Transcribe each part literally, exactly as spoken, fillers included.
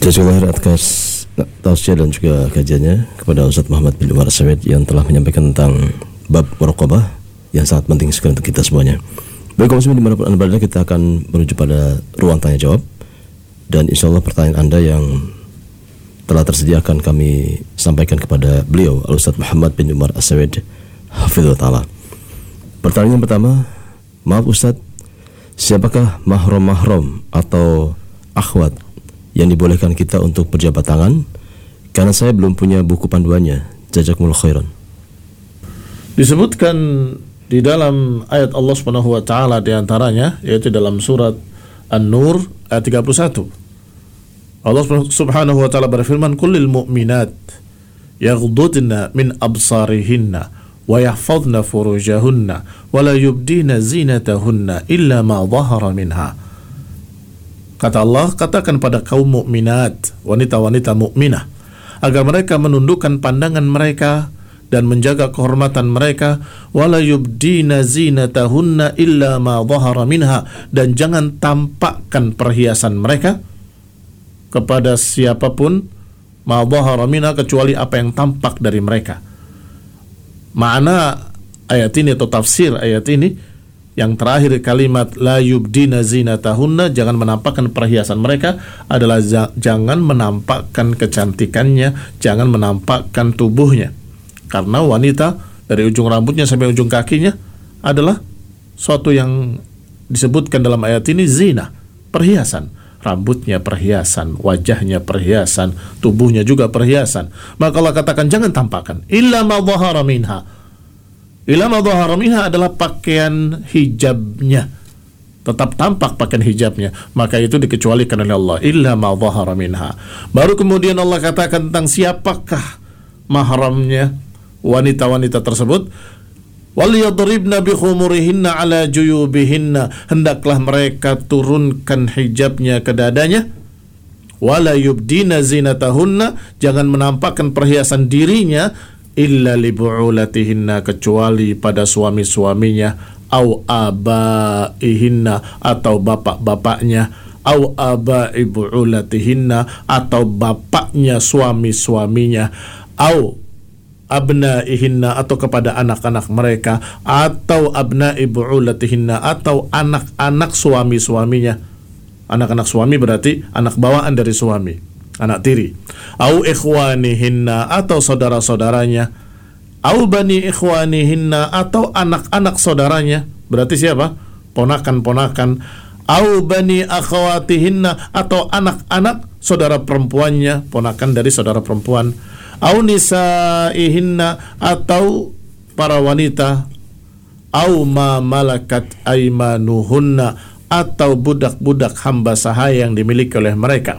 Jazakallahu atas tausiah dan juga kajiannya kepada Ustaz Muhammad bin Umar As-Samed yang telah menyampaikan tentang bab muraqabah yang sangat penting sekali untuk kita semuanya. Baik kaum muslimin dimanapun anda berada, kita akan menuju pada ruang tanya jawab, dan insyaallah pertanyaan anda yang telah tersediakan kami sampaikan kepada beliau Al-Ustaz Muhammad bin Umar As-Samed hafizahullah ta'ala. Pertanyaan yang pertama, maaf Ustaz, siapakah mahram-mahram atau akhwat yang dibolehkan kita untuk berjabat tangan? Karena saya belum punya buku panduannya. Jazakumullah khairan. Disebutkan di dalam ayat Allah Subhanahu wa taala di antaranya, yaitu dalam surat An-Nur ayat tiga puluh satu. Allah Subhanahu wa taala berfirman, "Qul lil mu'minat yaghdudna min absarihinna wa yahfazna furujahunna wa la yubdina zinatahunna illa ma dhahara minha." Kata Allah, katakan pada kaum mukminat, wanita-wanita mukminah, agar mereka menundukkan pandangan mereka dan menjaga kehormatan mereka, wala yubdina zinatahunna illa ma dhahara minha, dan jangan tampakkan perhiasan mereka kepada siapapun, ma dhahara minha, kecuali apa yang tampak dari mereka. Makna ayat ini atau tafsir ayat ini, yang terakhir kalimat la yubdina zinatahunna, jangan menampakkan perhiasan mereka, adalah jangan menampakkan kecantikannya, jangan menampakkan tubuhnya. Karena wanita dari ujung rambutnya sampai ujung kakinya adalah suatu yang disebutkan dalam ayat ini zina, perhiasan. Rambutnya perhiasan, wajahnya perhiasan, tubuhnya juga perhiasan. Maka Allah katakan jangan tampakkan illa ma dhahara minha. Illa ma dhahara minha adalah pakaian hijabnya, tetap tampak pakaian hijabnya, maka itu dikecualikan oleh Allah, illa ma dhahara minha. Baru kemudian Allah katakan tentang siapakah mahramnya wanita-wanita tersebut, wal yadribna bi khumurihinna ala juyubihinna, hendaklah mereka turunkan hijabnya ke dadanya, wala yubdina zinatahunna, jangan menampakkan perhiasan dirinya, illa li bu'ulatihinna, kecuali pada suami-suaminya, au abaihinna, atau bapak-bapaknya, au abai bu'ulatihinna, atau bapaknya suami-suaminya, au abnaihinna, atau kepada anak-anak mereka, atau abnai bu'ulatihinna, atau anak-anak suami-suaminya. Anak-anak suami berarti anak bawaan dari suami, anak tiri. Au ikhwanihinna, atau saudara-saudaranya. Au bani ikhwanihinna, atau anak-anak saudaranya, berarti siapa? Ponakan-ponakan. Au bani akhawatihinna, atau anak-anak saudara perempuannya, ponakan dari saudara perempuan. Au nisaihinna, atau para wanita. Au ma malakat aimanuhunna, atau budak-budak hamba sahaya yang dimiliki oleh mereka.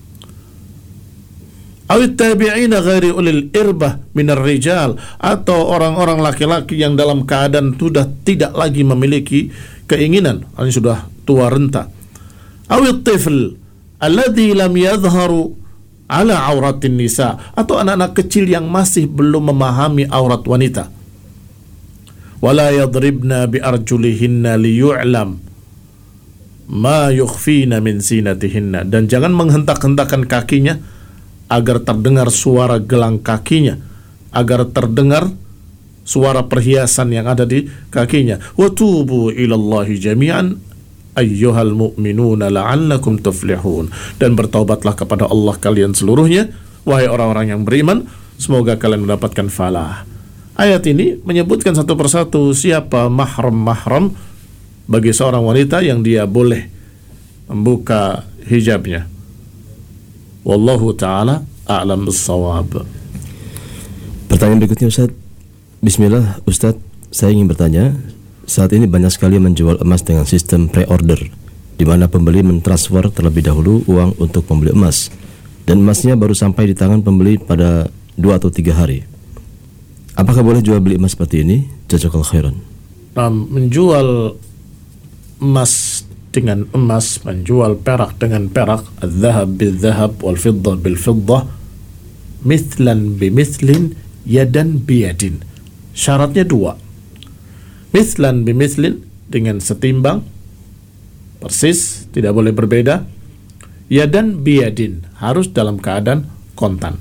Awit tabi'ina ghairi ulil irbah minar rijal, atau orang-orang laki-laki yang dalam keadaan sudah tidak lagi memiliki keinginan, ini sudah tua renta. Awit tifl alladhi lam yadhharu ala auratin nisa, atau anak-anak kecil yang masih belum memahami aurat wanita. Wala yadribna bi arjulihinna liyu'lam ma yukhfina min zinatihinna, dan jangan menghentak-hentakan kakinya agar terdengar suara gelang kakinya, agar terdengar suara perhiasan yang ada di kakinya. Wa tubu ilallahi jami'an ayyuhal mu'minuna la'allakum tuflihun, dan bertaubatlah kepada Allah kalian seluruhnya, wahai orang-orang yang beriman, semoga kalian mendapatkan falah. Ayat ini menyebutkan satu persatu siapa mahram-mahram bagi seorang wanita yang dia boleh membuka hijabnya. Wallahu ta'ala a'lam bis-shawab. Pertanyaan berikutnya Ustaz. Bismillah Ustaz, saya ingin bertanya, saat ini banyak sekali menjual emas dengan sistem pre-order, di mana pembeli mentransfer terlebih dahulu uang untuk membeli emas, dan emasnya baru sampai di tangan pembeli pada dua atau tiga hari. Apakah boleh jual beli emas seperti ini? Jazakallahu khairan. Nah, menjual emas dengan emas, menjual perak dengan perak, al-dhahab bil-dhahab wal-fiddah bil-fiddah, mithlan bimithlin, yadan biyadin. Syaratnya dua. Mithlan bimithlin, dengan setimbang, persis, tidak boleh berbeda. yadan biyadin, harus dalam keadaan kontan.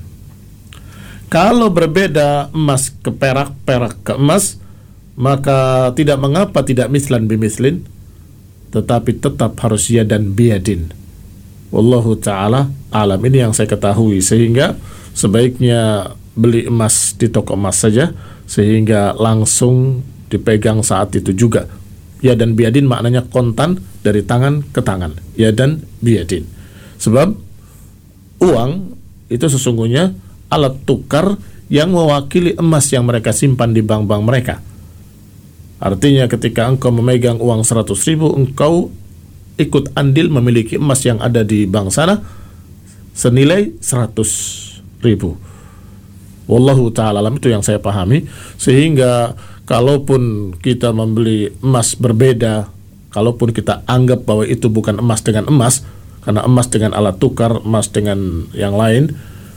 Kalau berbeda emas ke perak, perak ke emas, maka tidak mengapa tidak mislan bimislin, tetapi tetap harus yadan biyadin. Wallahu ta'ala alam. Ini yang saya ketahui, sehingga sebaiknya beli emas di toko emas saja, sehingga langsung dipegang saat itu juga. Yadan biyadin maknanya kontan, dari tangan ke tangan. Yadan biyadin. Sebab uang itu sesungguhnya alat tukar yang mewakili emas yang mereka simpan di bank-bank mereka. Artinya ketika engkau memegang uang seratus ribu, engkau ikut andil memiliki emas yang ada di bank sana senilai seratus ribu. Wallahu ta'ala alam, itu yang saya pahami. Sehingga kalaupun kita membeli emas berbeda, kalaupun kita anggap bahwa itu bukan emas dengan emas, karena emas dengan alat tukar, emas dengan yang lain,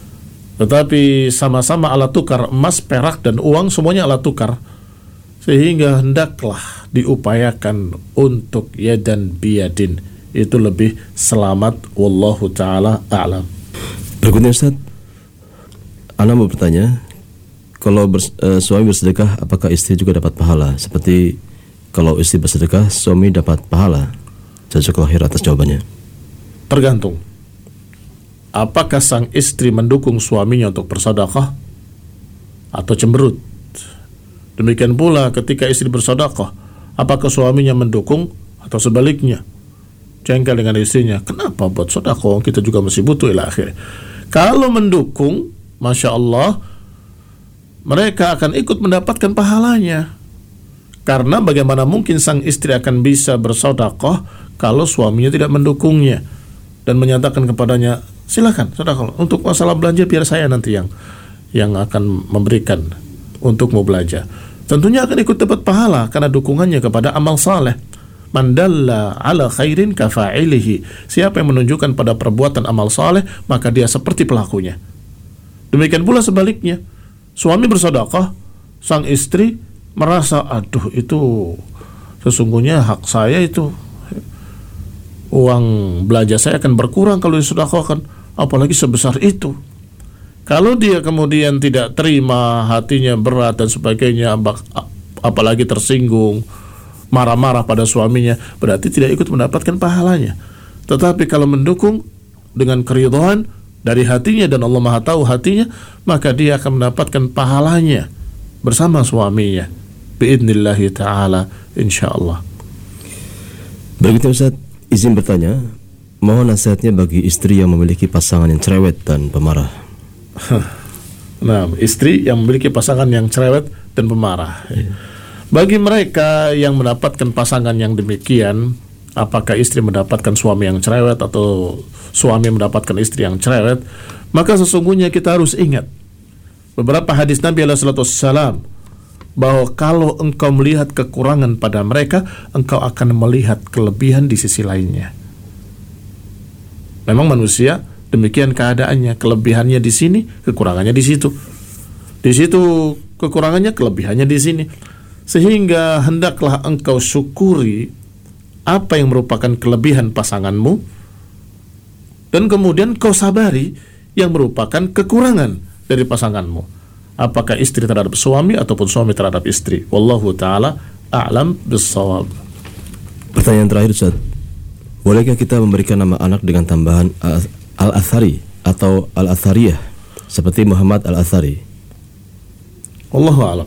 tetapi sama-sama alat tukar, emas, perak, dan uang semuanya alat tukar, sehingga hendaklah diupayakan untuk yadan biyadin, itu lebih selamat. Wallahu ta'ala a'lam. Berikutnya Ustaz, Ana mau bertanya, kalau bers, uh, suami bersedekah, apakah istri juga dapat pahala? Seperti kalau istri bersedekah, suami dapat pahala. Jazakallahu khair atas jawabannya. Tergantung. Apakah sang istri mendukung suaminya untuk bersedekah atau cemberut? Demikian pula ketika istri bersedekah, apakah suaminya mendukung atau sebaliknya jengkel dengan istrinya? Kenapa buat sedekah, kita juga masih butuh, ila akhir. Kalau mendukung, Masya Allah, mereka akan ikut mendapatkan pahalanya. Karena bagaimana mungkin sang istri akan bisa bersedekah kalau suaminya tidak mendukungnya dan menyatakan kepadanya, silakan sedekah, untuk masalah belanja biar saya nanti yang yang akan memberikan untukmu belanja. Tentunya akan ikut dapat pahala karena dukungannya kepada amal saleh. Man dalla ala khairin kafa'ilihi. Siapa yang menunjukkan pada perbuatan amal saleh, maka dia seperti pelakunya. Demikian pula sebaliknya, suami bersedekah, sang istri merasa, aduh itu sesungguhnya hak saya itu, uang belanja saya akan berkurang kalau disedekahkan, apalagi sebesar itu. Kalau dia kemudian tidak terima, hatinya berat dan sebagainya, apalagi tersinggung, marah-marah pada suaminya, berarti tidak ikut mendapatkan pahalanya. Tetapi kalau mendukung dengan keridhaan dari hatinya, dan Allah Maha tahu hatinya, maka dia akan mendapatkan pahalanya bersama suaminya biidnillahi ta'ala, insyaallah. Berikutnya Ustaz, izin bertanya, mohon nasihatnya bagi istri yang memiliki pasangan yang cerewet dan pemarah. Nah, istri yang memiliki pasangan yang cerewet dan pemarah. Yeah. Bagi mereka yang mendapatkan pasangan yang demikian, apakah istri mendapatkan suami yang cerewet atau suami mendapatkan istri yang cerewet, maka sesungguhnya kita harus ingat beberapa hadis Nabi alaihi salatu wassalam, bahwa kalau engkau melihat kekurangan pada mereka, engkau akan melihat kelebihan di sisi lainnya. Memang manusia demikian keadaannya, kelebihannya di sini, kekurangannya di situ. Di situ kekurangannya, kelebihannya di sini. Sehingga hendaklah engkau syukuri apa yang merupakan kelebihan pasanganmu, dan kemudian kau sabari yang merupakan kekurangan dari pasanganmu. Apakah istri terhadap suami ataupun suami terhadap istri. Wallahu ta'ala a'lam bis-shawab. Pertanyaan terakhir Ustaz, bolehkah kita memberikan nama anak dengan tambahan Al-Athari atau Al-Athariyah seperti Muhammad Al-Athari? Wallahu a'lam.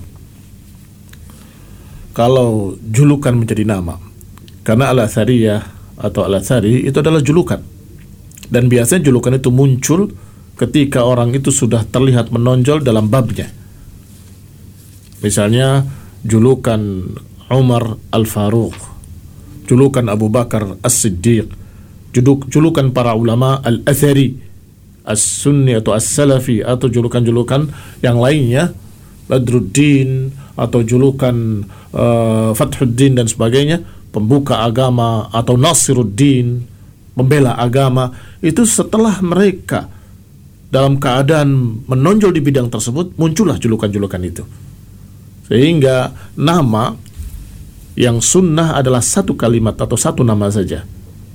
Kalau julukan menjadi nama, karena Al-Athariyah atau Al-Athari itu adalah julukan, dan biasanya julukan itu muncul ketika orang itu sudah terlihat menonjol dalam babnya. Misalnya julukan Umar Al-Faruq, julukan Abu Bakar As-Siddiq, julukan para ulama Al-Athari, As-Sunni atau As-Salafi, atau julukan-julukan yang lainnya, Badruddin, atau julukan uh, Fathuddin dan sebagainya, pembuka agama, atau Nasiruddin, pembela agama. Itu setelah mereka dalam keadaan menonjol di bidang tersebut, muncullah julukan-julukan itu. Sehingga nama yang sunnah adalah satu kalimat atau satu nama saja.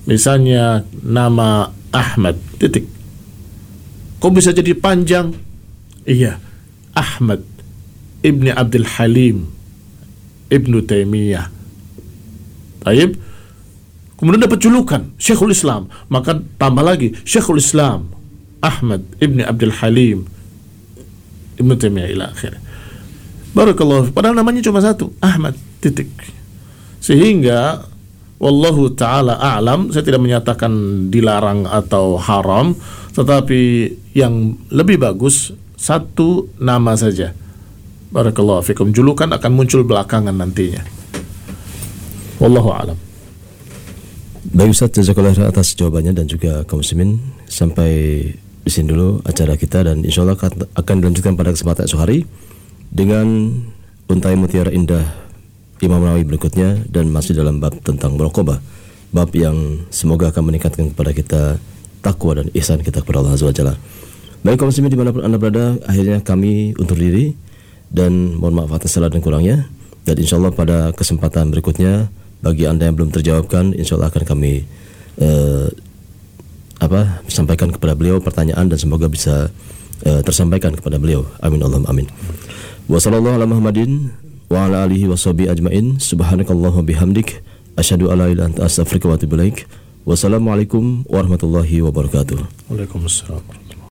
Misalnya nama Ahmad, titik. Kok bisa jadi panjang? Iya, Ahmad Ibni Abdul Halim Ibnu Taimiyah. Taib. Kemudian dapat julukan Syekhul Islam, maka tambah lagi Syekhul Islam Ahmad Ibni Abdul Halim Ibnu Taimiyah ila akhir. Barakallahu. Padahal namanya cuma satu, Ahmad, titik. Sehingga wallahu ta'ala a'lam, saya tidak menyatakan dilarang atau haram, tetapi yang lebih bagus satu nama saja. Barakallahu fikum. Julukan akan muncul belakangan nantinya. Wallahu a'lam. Baik Ustaz, jazakallah khairan atas jawabannya dan juga kaum muslimin. Sampai di sini dulu acara kita, dan insya Allah akan dilanjutkan pada kesempatan esok hari dengan Untai Mutiara Indah Imam Nawawi berikutnya, dan masih dalam bab tentang muraqabah, bab yang semoga akan meningkatkan kepada kita takwa dan ihsan kita kepada Allah Azza wa Jalla. Baik kaum muslimin dimanapun anda berada, akhirnya kami undur diri dan mohon maaf atas salah dan kurangnya, dan insya Allah pada kesempatan berikutnya bagi anda yang belum terjawabkan, insya Allah akan kami uh, apa sampaikan kepada beliau pertanyaan, dan semoga bisa uh, tersampaikan kepada beliau. Amin Allahumma amin. Wa sallallahu ala Muhammadin wa ala alihi wa sahbihi ajmain. Subhanakallahumma bihamdik asyhadu alla ilaha illa anta astaghfiruka wa atubu ilaik. Wassalamualaikum warahmatullahi wabarakatuh. Waalaikumsalam.